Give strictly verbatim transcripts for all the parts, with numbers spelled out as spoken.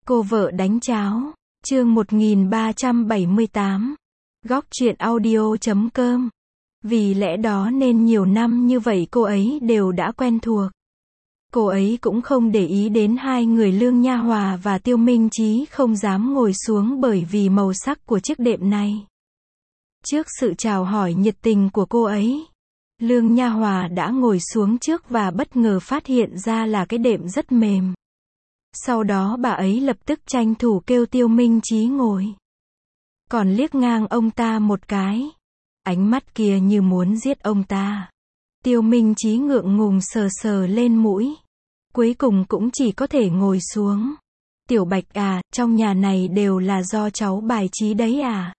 Cô vợ đánh cháo, chương một nghìn ba trăm bảy mươi tám, góc truyện audio chấm com. Vì lẽ đó nên nhiều năm như vậy cô ấy đều đã quen thuộc. Cô ấy cũng không để ý đến hai người Lương Nha Hòa và Tiêu Minh Chí không dám ngồi xuống bởi vì màu sắc của chiếc đệm này. Trước sự chào hỏi nhiệt tình của cô ấy, Lương Nha Hòa đã ngồi xuống trước và bất ngờ phát hiện ra là cái đệm rất mềm. Sau đó bà ấy lập tức tranh thủ kêu Tiêu Minh Chí ngồi. Còn liếc ngang ông ta một cái. Ánh mắt kia như muốn giết ông ta. Tiêu Minh Chí ngượng ngùng sờ sờ lên mũi. Cuối cùng cũng chỉ có thể ngồi xuống. Tiểu Bạch à, trong nhà này đều là do cháu bài trí đấy à?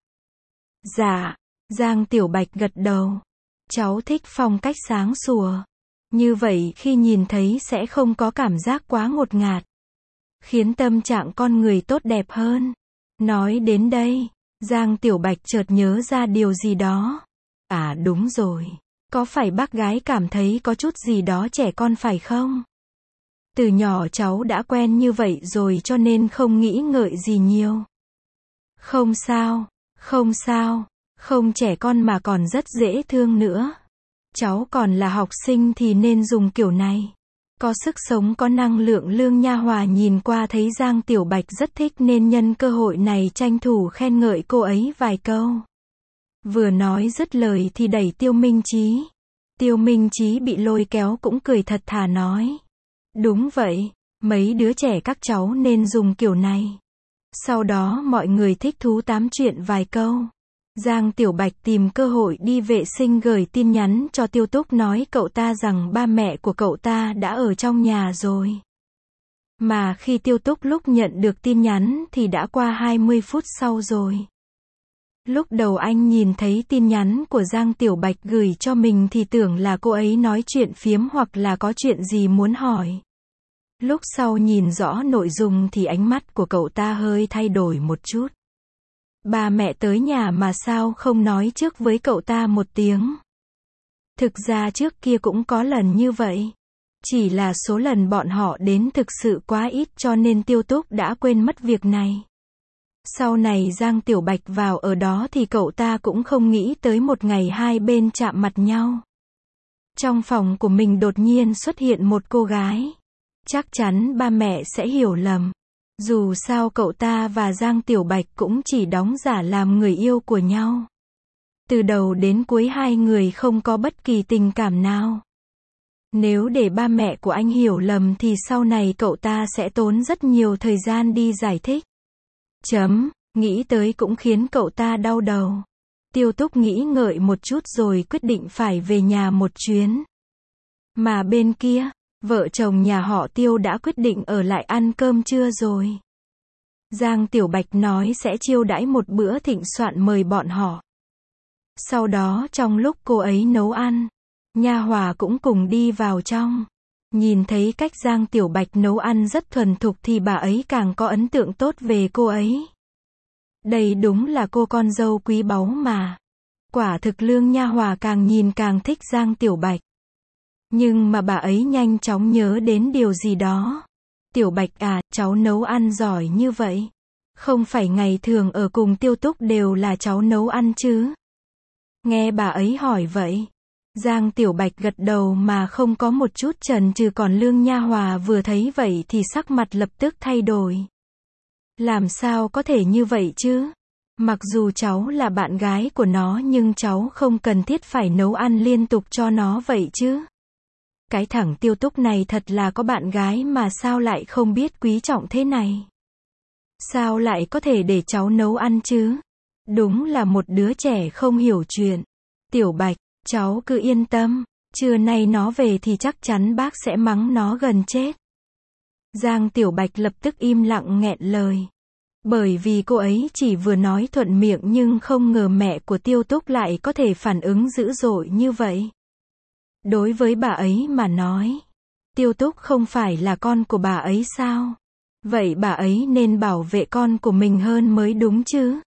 Dạ. Giang Tiểu Bạch gật đầu. Cháu thích phong cách sáng sủa. Như vậy khi nhìn thấy sẽ không có cảm giác quá ngột ngạt. Khiến tâm trạng con người tốt đẹp hơn. Nói đến đây, Giang Tiểu Bạch chợt nhớ ra điều gì đó. À đúng rồi. Có phải bác gái cảm thấy có chút gì đó trẻ con phải không? Từ nhỏ cháu đã quen như vậy rồi cho nên không nghĩ ngợi gì nhiều. Không sao, không sao, không trẻ con mà còn rất dễ thương nữa. Cháu còn là học sinh thì nên dùng kiểu này. Có sức sống có năng lượng. Lương Nha Hòa nhìn qua thấy Giang Tiểu Bạch rất thích nên nhân cơ hội này tranh thủ khen ngợi cô ấy vài câu. Vừa nói dứt lời thì đẩy Tiêu Minh Chí. Tiêu Minh Chí bị lôi kéo cũng cười thật thà nói. Đúng vậy, mấy đứa trẻ các cháu nên dùng kiểu này. Sau đó mọi người thích thú tám chuyện vài câu. Giang Tiểu Bạch tìm cơ hội đi vệ sinh gửi tin nhắn cho Tiêu Túc nói cậu ta rằng ba mẹ của cậu ta đã ở trong nhà rồi. Mà khi Tiêu Túc lúc nhận được tin nhắn thì đã qua hai mươi phút sau rồi. Lúc đầu anh nhìn thấy tin nhắn của Giang Tiểu Bạch gửi cho mình thì tưởng là cô ấy nói chuyện phiếm hoặc là có chuyện gì muốn hỏi. Lúc sau nhìn rõ nội dung thì ánh mắt của cậu ta hơi thay đổi một chút. Ba mẹ tới nhà mà sao không nói trước với cậu ta một tiếng. Thực ra trước kia cũng có lần như vậy. Chỉ là số lần bọn họ đến thực sự quá ít cho nên Tiêu Túc đã quên mất việc này. Sau này Giang Tiểu Bạch vào ở đó thì cậu ta cũng không nghĩ tới một ngày hai bên chạm mặt nhau. Trong phòng của mình đột nhiên xuất hiện một cô gái. Chắc chắn ba mẹ sẽ hiểu lầm. Dù sao cậu ta và Giang Tiểu Bạch cũng chỉ đóng giả làm người yêu của nhau. Từ đầu đến cuối hai người không có bất kỳ tình cảm nào. Nếu để ba mẹ của anh hiểu lầm thì sau này cậu ta sẽ tốn rất nhiều thời gian đi giải thích. Chấm, nghĩ tới cũng khiến cậu ta đau đầu. Tiêu Túc nghĩ ngợi một chút rồi quyết định phải về nhà một chuyến. Mà bên kia, vợ chồng nhà họ Tiêu đã quyết định ở lại ăn cơm trưa rồi. Giang Tiểu Bạch nói sẽ chiêu đãi một bữa thịnh soạn mời bọn họ. Sau đó trong lúc cô ấy nấu ăn, Nha Hòa cũng cùng đi vào trong. Nhìn thấy cách Giang Tiểu Bạch nấu ăn rất thuần thục thì bà ấy càng có ấn tượng tốt về cô ấy. Đây đúng là cô con dâu quý báu mà. Quả thực Lương Nha Hòa càng nhìn càng thích Giang Tiểu Bạch. Nhưng mà bà ấy nhanh chóng nhớ đến điều gì đó. Tiểu Bạch à, cháu nấu ăn giỏi như vậy. Không phải ngày thường ở cùng Tiêu Túc đều là cháu nấu ăn chứ? Nghe bà ấy hỏi vậy. Giang Tiểu Bạch gật đầu mà không có một chút chần chừ, còn Lương Nha Hòa vừa thấy vậy thì sắc mặt lập tức thay đổi. Làm sao có thể như vậy chứ? Mặc dù cháu là bạn gái của nó nhưng cháu không cần thiết phải nấu ăn liên tục cho nó vậy chứ. Cái thằng Tiêu Túc này thật là có bạn gái mà sao lại không biết quý trọng thế này. Sao lại có thể để cháu nấu ăn chứ? Đúng là một đứa trẻ không hiểu chuyện. Tiểu Bạch, cháu cứ yên tâm, trưa nay nó về thì chắc chắn bác sẽ mắng nó gần chết. Giang Tiểu Bạch lập tức im lặng nghẹn lời. Bởi vì cô ấy chỉ vừa nói thuận miệng nhưng không ngờ mẹ của Tiêu Túc lại có thể phản ứng dữ dội như vậy. Đối với bà ấy mà nói, Tiêu Túc không phải là con của bà ấy sao? Vậy bà ấy nên bảo vệ con của mình hơn mới đúng chứ?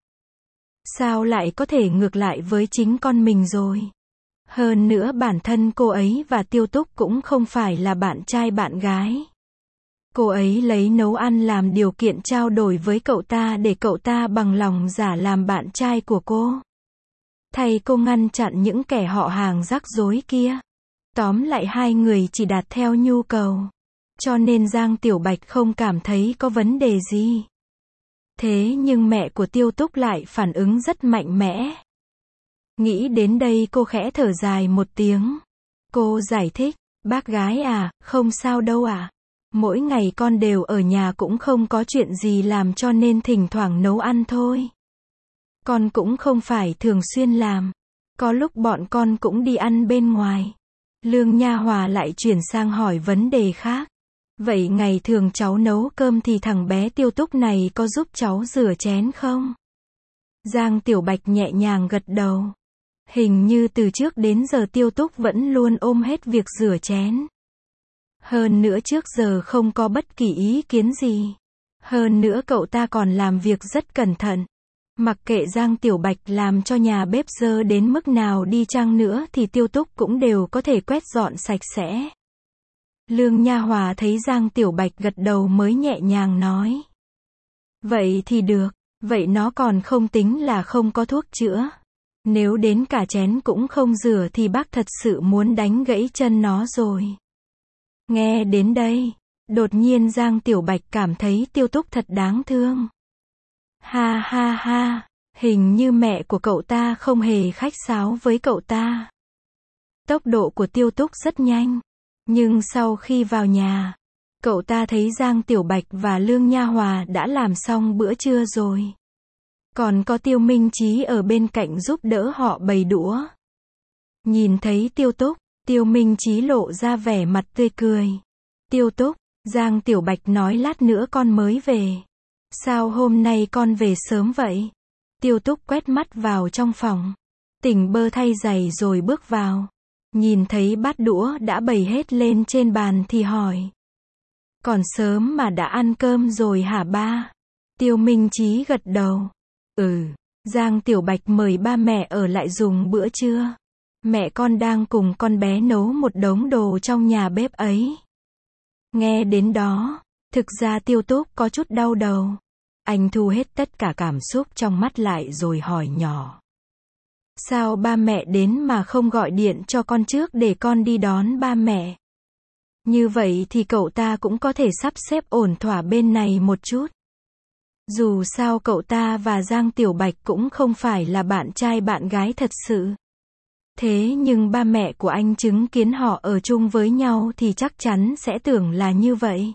Sao lại có thể ngược lại với chính con mình rồi? Hơn nữa bản thân cô ấy và Tiêu Túc cũng không phải là bạn trai bạn gái. Cô ấy lấy nấu ăn làm điều kiện trao đổi với cậu ta để cậu ta bằng lòng giả làm bạn trai của cô. Thay cô ngăn chặn những kẻ họ hàng rắc rối kia. Tóm lại hai người chỉ đạt theo nhu cầu. Cho nên Giang Tiểu Bạch không cảm thấy có vấn đề gì. Thế nhưng mẹ của Tiêu Túc lại phản ứng rất mạnh mẽ. Nghĩ đến đây cô khẽ thở dài một tiếng. Cô giải thích, bác gái à, không sao đâu ạ. À. Mỗi ngày con đều ở nhà cũng không có chuyện gì làm cho nên thỉnh thoảng nấu ăn thôi. Con cũng không phải thường xuyên làm. Có lúc bọn con cũng đi ăn bên ngoài. Lương Nha Hòa lại chuyển sang hỏi vấn đề khác. Vậy ngày thường cháu nấu cơm thì thằng bé Tiêu Túc này có giúp cháu rửa chén không? Giang Tiểu Bạch nhẹ nhàng gật đầu. Hình như từ trước đến giờ Tiêu Túc vẫn luôn ôm hết việc rửa chén. Hơn nữa trước giờ không có bất kỳ ý kiến gì. Hơn nữa cậu ta còn làm việc rất cẩn thận. Mặc kệ Giang Tiểu Bạch làm cho nhà bếp dơ đến mức nào đi chăng nữa thì Tiêu Túc cũng đều có thể quét dọn sạch sẽ. Lương Nha Hòa thấy Giang Tiểu Bạch gật đầu mới nhẹ nhàng nói. Vậy thì được, vậy nó còn không tính là không có thuốc chữa. Nếu đến cả chén cũng không rửa thì bác thật sự muốn đánh gãy chân nó rồi. Nghe đến đây, đột nhiên Giang Tiểu Bạch cảm thấy Tiêu Túc thật đáng thương. Ha ha ha, hình như mẹ của cậu ta không hề khách sáo với cậu ta. Tốc độ của Tiêu Túc rất nhanh. Nhưng sau khi vào nhà, cậu ta thấy Giang Tiểu Bạch và Lương Nha Hòa đã làm xong bữa trưa rồi. Còn có Tiêu Minh Chí ở bên cạnh giúp đỡ họ bày đũa. Nhìn thấy Tiêu Túc, Tiêu Minh Chí lộ ra vẻ mặt tươi cười. Tiêu Túc, Giang Tiểu Bạch nói lát nữa con mới về. Sao hôm nay con về sớm vậy? Tiêu Túc quét mắt vào trong phòng. Tỉnh bơ thay giày rồi bước vào. Nhìn thấy bát đũa đã bày hết lên trên bàn thì hỏi. Còn sớm mà đã ăn cơm rồi hả ba? Tiêu Minh Chí gật đầu. Ừ, Giang Tiểu Bạch mời ba mẹ ở lại dùng bữa trưa. Mẹ con đang cùng con bé nấu một đống đồ trong nhà bếp ấy. Nghe đến đó, thực ra Tiêu Túc có chút đau đầu. Anh thu hết tất cả cảm xúc trong mắt lại rồi hỏi nhỏ. Sao ba mẹ đến mà không gọi điện cho con trước để con đi đón ba mẹ? Như vậy thì cậu ta cũng có thể sắp xếp ổn thỏa bên này một chút. Dù sao cậu ta và Giang Tiểu Bạch cũng không phải là bạn trai bạn gái thật sự. Thế nhưng ba mẹ của anh chứng kiến họ ở chung với nhau thì chắc chắn sẽ tưởng là như vậy.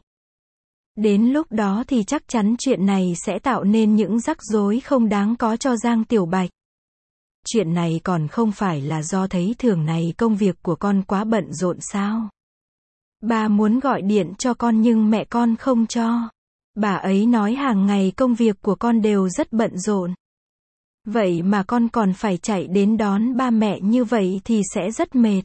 Đến lúc đó thì chắc chắn chuyện này sẽ tạo nên những rắc rối không đáng có cho Giang Tiểu Bạch. Chuyện này còn không phải là do thấy thường này công việc của con quá bận rộn sao? Bà muốn gọi điện cho con nhưng mẹ con không cho. Bà ấy nói hàng ngày công việc của con đều rất bận rộn. Vậy mà con còn phải chạy đến đón ba mẹ như vậy thì sẽ rất mệt.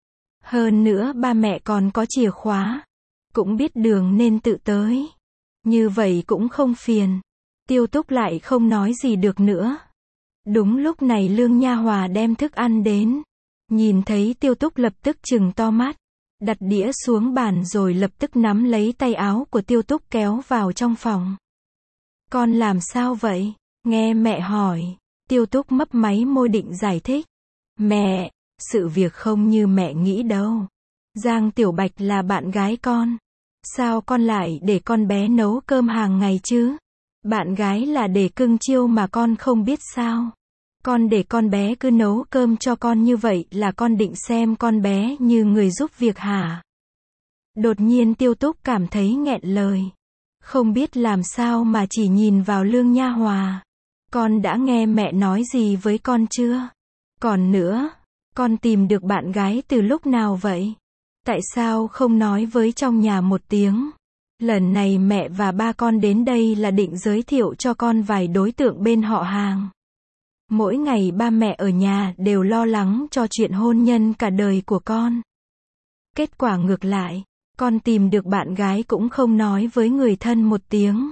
Hơn nữa ba mẹ còn có chìa khóa. Cũng biết đường nên tự tới. Như vậy cũng không phiền. Tiêu Túc lại không nói gì được nữa. Đúng lúc này Lương Nha Hòa đem thức ăn đến. Nhìn thấy Tiêu Túc lập tức trừng to mắt. Đặt đĩa xuống bàn rồi lập tức nắm lấy tay áo của Tiêu Túc kéo vào trong phòng. Con làm sao vậy? Nghe mẹ hỏi. Tiêu Túc mấp máy môi định giải thích. Mẹ, sự việc không như mẹ nghĩ đâu. Giang Tiểu Bạch là bạn gái con. Sao con lại để con bé nấu cơm hàng ngày chứ? Bạn gái là để cưng chiêu mà con không biết sao? Con để con bé cứ nấu cơm cho con như vậy là con định xem con bé như người giúp việc hả? Đột nhiên Tiêu Túc cảm thấy nghẹn lời. Không biết làm sao mà chỉ nhìn vào Lương Nha Hòa. Con đã nghe mẹ nói gì với con chưa? Còn nữa, con tìm được bạn gái từ lúc nào vậy? Tại sao không nói với trong nhà một tiếng? Lần này mẹ và ba con đến đây là định giới thiệu cho con vài đối tượng bên họ hàng. Mỗi ngày ba mẹ ở nhà đều lo lắng cho chuyện hôn nhân cả đời của con. Kết quả ngược lại, con tìm được bạn gái cũng không nói với người thân một tiếng.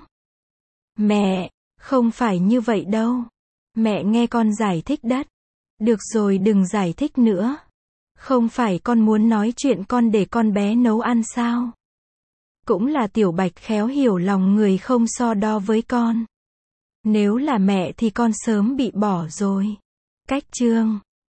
Mẹ, không phải như vậy đâu. Mẹ nghe con giải thích đất. Được rồi đừng giải thích nữa. Không phải con muốn nói chuyện con để con bé nấu ăn sao? Cũng là Tiểu Bạch khéo hiểu lòng người không so đo với con. Nếu là mẹ thì con sớm bị bỏ rồi. Cách chương